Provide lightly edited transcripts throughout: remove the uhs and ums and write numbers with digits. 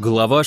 Глава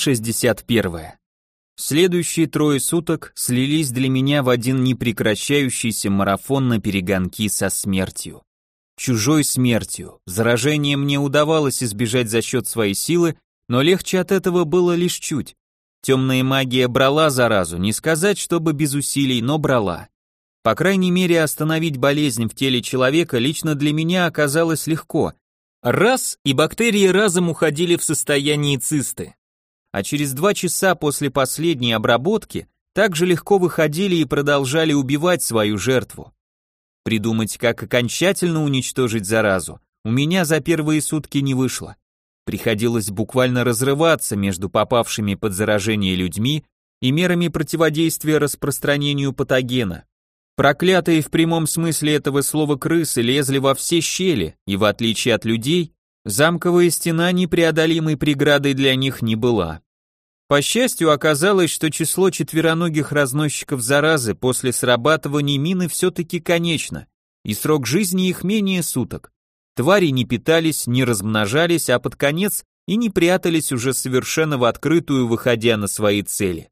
61. Следующие 3 суток слились для меня в один непрекращающийся марафон на перегонки со смертью. Чужой смертью. Заражение мне удавалось избежать за счет своей силы, но легче от этого было лишь чуть. Темная магия брала заразу, не сказать, чтобы без усилий, но брала. По крайней мере, остановить болезнь в теле человека лично для меня оказалось легко. Раз, и бактерии разом уходили в состояние цисты. А через 2 часа после последней обработки также легко выходили и продолжали убивать свою жертву. Придумать, как окончательно уничтожить заразу, у меня за первые сутки не вышло. Приходилось буквально разрываться между попавшими под заражение людьми и мерами противодействия распространению патогена. Проклятые в прямом смысле этого слова крысы лезли во все щели, и в отличие от людей, замковая стена непреодолимой преградой для них не была. По счастью, оказалось, что число четвероногих разносчиков заразы после срабатывания мины все-таки конечно, и срок жизни их менее суток. Твари не питались, не размножались, а под конец и не прятались уже совершенно в открытую, выходя на свои цели.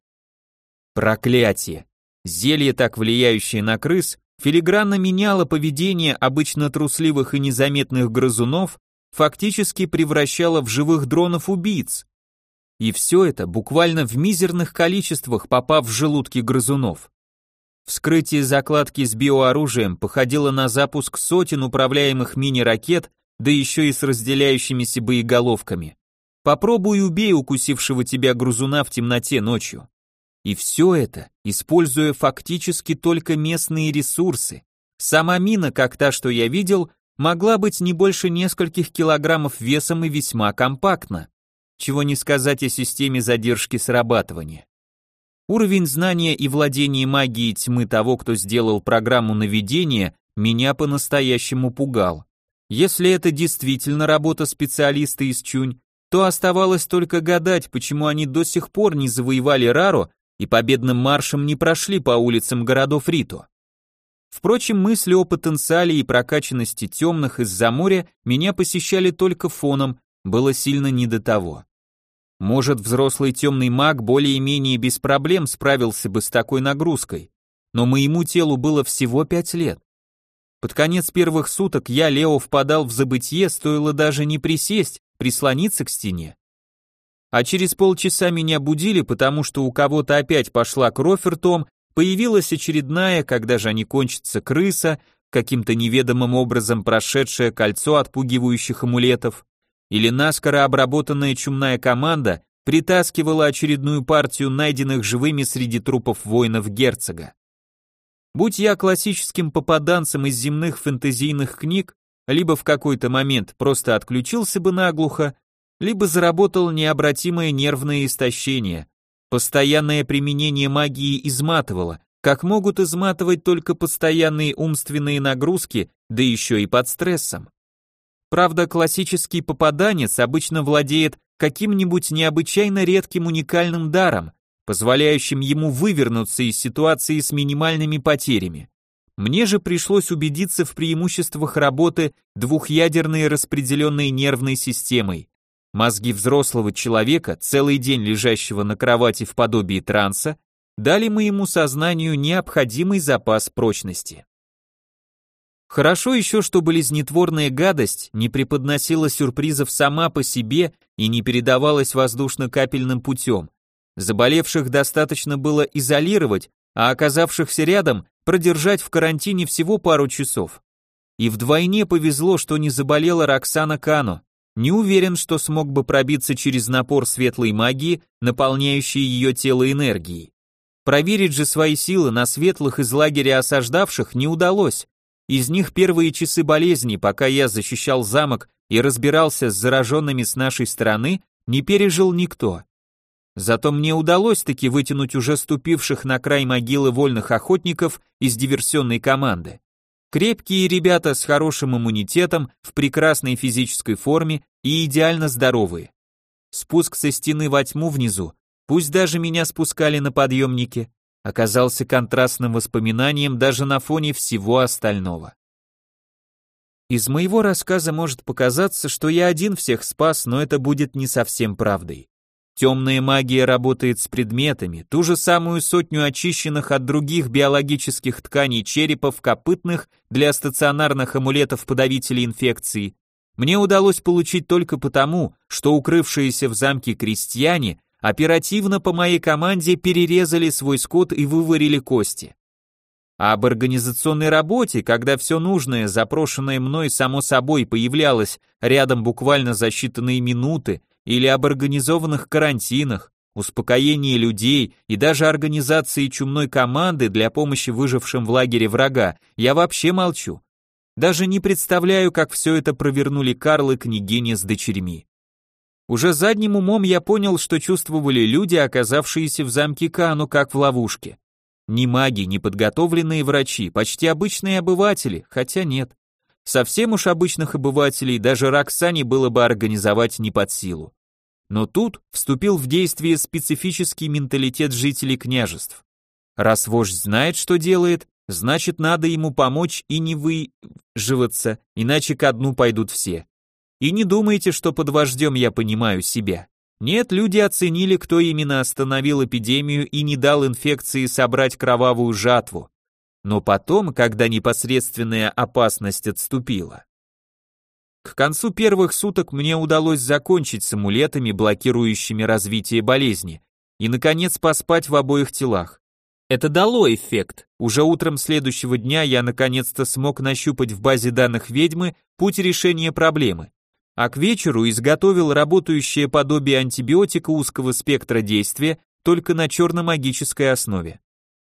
Проклятие! Зелье, так влияющее на крыс, филигранно меняло поведение обычно трусливых и незаметных грызунов, фактически превращало в живых дронов-убийц. И все это буквально в мизерных количествах, попав в желудки грызунов. Вскрытие закладки с биооружием походило на запуск сотен управляемых мини-ракет, да еще и с разделяющимися боеголовками. Попробуй убей укусившего тебя грызуна в темноте ночью. И все это, используя фактически только местные ресурсы. Сама мина, как та, что я видел, могла быть не больше нескольких килограммов весом и весьма компактна. Чего не сказать о системе задержки срабатывания. Уровень знания и владения магией тьмы того, кто сделал программу наведения, меня по-настоящему пугал. Если это действительно работа специалиста из Чунь, то оставалось только гадать, почему они до сих пор не завоевали Рару и победным маршем не прошли по улицам городов Рито. Впрочем, мысли о потенциале и прокачанности темных из-за моря меня посещали только фоном, было сильно не до того. Может, взрослый темный маг более-менее без проблем справился бы с такой нагрузкой, но моему телу было всего 5 лет. Под конец первых суток я, Лео, впадал в забытье, стоило даже не присесть, прислониться к стене. А через полчаса меня будили, потому что у кого-то опять пошла кровь ртом, появилась очередная, когда же они кончатся, крыса, каким-то неведомым образом прошедшее кольцо отпугивающих амулетов, или наскоро обработанная чумная команда притаскивала очередную партию найденных живыми среди трупов воинов герцога. Будь я классическим попаданцем из земных фэнтезийных книг, либо в какой-то момент просто отключился бы наглухо, либо заработал необратимое нервное истощение. Постоянное применение магии изматывало, как могут изматывать только постоянные умственные нагрузки, да еще и под стрессом. Правда, классический попаданец обычно владеет каким-нибудь необычайно редким уникальным даром, позволяющим ему вывернуться из ситуации с минимальными потерями. Мне же пришлось убедиться в преимуществах работы двухъядерной распределенной нервной системой. Мозги взрослого человека, целый день лежащего на кровати в подобии транса, дали моему сознанию необходимый запас прочности. Хорошо еще, что болезнетворная гадость не преподносила сюрпризов сама по себе и не передавалась воздушно-капельным путем. Заболевших достаточно было изолировать, а оказавшихся рядом продержать в карантине всего пару часов. И вдвойне повезло, что не заболела Роксана Кано. Не уверен, что смог бы пробиться через напор светлой магии, наполняющей ее тело энергией. Проверить же свои силы на светлых из лагеря осаждавших не удалось. Из них первые часы болезни, пока я защищал замок и разбирался с зараженными с нашей стороны, не пережил никто. Зато мне удалось таки вытянуть уже ступивших на край могилы вольных охотников из диверсионной команды. Крепкие ребята с хорошим иммунитетом, в прекрасной физической форме и идеально здоровые. Спуск со стены во тьму внизу, пусть даже меня спускали на подъемнике, оказался контрастным воспоминанием даже на фоне всего остального. Из моего рассказа может показаться, что я один всех спас, но это будет не совсем правдой. Темная магия работает с предметами, ту же самую сотню очищенных от других биологических тканей черепов копытных для стационарных амулетов-подавителей инфекции мне удалось получить только потому, что укрывшиеся в замке крестьяне оперативно по моей команде перерезали свой скот и выварили кости. А об организационной работе, когда все нужное, запрошенное мной само собой появлялось рядом буквально за считанные минуты, или об организованных карантинах, успокоении людей и даже организации чумной команды для помощи выжившим в лагере врага, я вообще молчу. Даже не представляю, как все это провернули Карл и княгиня с дочерьми. Уже задним умом я понял, что чувствовали люди, оказавшиеся в замке Кану, как в ловушке. Ни маги, ни подготовленные врачи, почти обычные обыватели, хотя нет. Совсем уж обычных обывателей даже Роксане было бы организовать не под силу. Но тут вступил в действие специфический менталитет жителей княжеств. Раз вождь знает, что делает, значит, надо ему помочь и не выживаться, иначе ко дну пойдут все. И не думайте, что под вождем я понимаю себя. Нет, люди оценили, кто именно остановил эпидемию и не дал инфекции собрать кровавую жатву. Но потом, когда непосредственная опасность отступила. К концу первых суток мне удалось закончить с амулетами, блокирующими развитие болезни, и, наконец, поспать в обоих телах. Это дало эффект. Уже утром следующего дня я наконец-то смог нащупать в базе данных ведьмы путь решения проблемы, а к вечеру изготовил работающее подобие антибиотика узкого спектра действия только на черно-магической основе.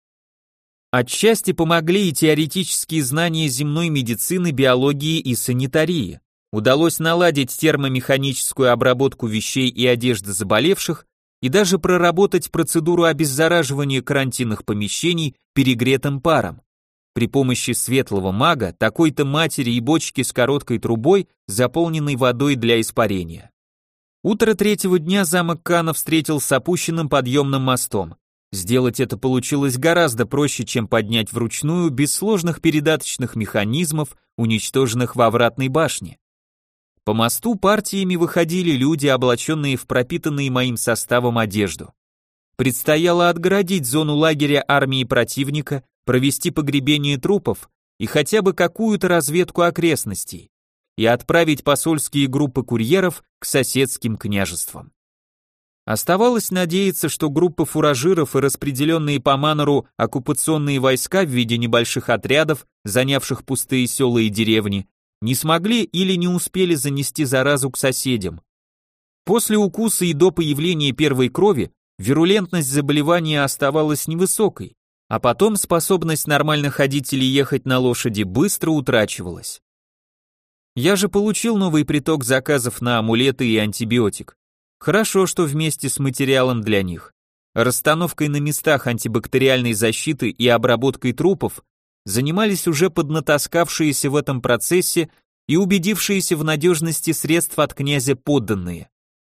Отчасти помогли и теоретические знания земной медицины, биологии и санитарии. Удалось наладить термомеханическую обработку вещей и одежды заболевших и даже проработать процедуру обеззараживания карантинных помещений перегретым паром. При помощи светлого мага, такой-то матери и бочки с короткой трубой, заполненной водой для испарения. Утро третьего дня замок Кана встретил с опущенным подъемным мостом. Сделать это получилось гораздо проще, чем поднять вручную, без сложных передаточных механизмов, уничтоженных во вратной башне. По мосту партиями выходили люди, облаченные в пропитанные моим составом одежду. Предстояло отгородить зону лагеря армии противника, провести погребение трупов и хотя бы какую-то разведку окрестностей, и отправить посольские группы курьеров к соседским княжествам. Оставалось надеяться, что группы фуражиров и распределенные по манору оккупационные войска в виде небольших отрядов, занявших пустые села и деревни, не смогли или не успели занести заразу к соседям. После укуса и до появления первой крови вирулентность заболевания оставалась невысокой, а потом способность нормально ходить или ехать на лошади быстро утрачивалась. Я же получил новый приток заказов на амулеты и антибиотик. Хорошо, что вместе с материалом для них, расстановкой на местах антибактериальной защиты и обработкой трупов занимались уже поднатаскавшиеся в этом процессе и убедившиеся в надежности средств от князя подданные.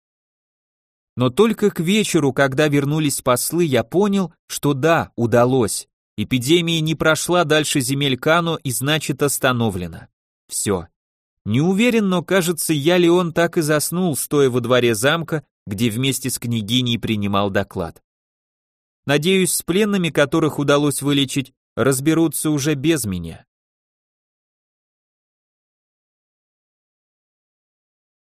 Но только к вечеру, когда вернулись послы, я понял, что да, удалось. Эпидемия не прошла дальше земель Кано и значит остановлена. Все. Не уверен, но кажется, я ли он так и заснул, стоя во дворе замка, где вместе с княгиней принимал доклад. Надеюсь, с пленными, которых удалось вылечить, разберутся уже без меня.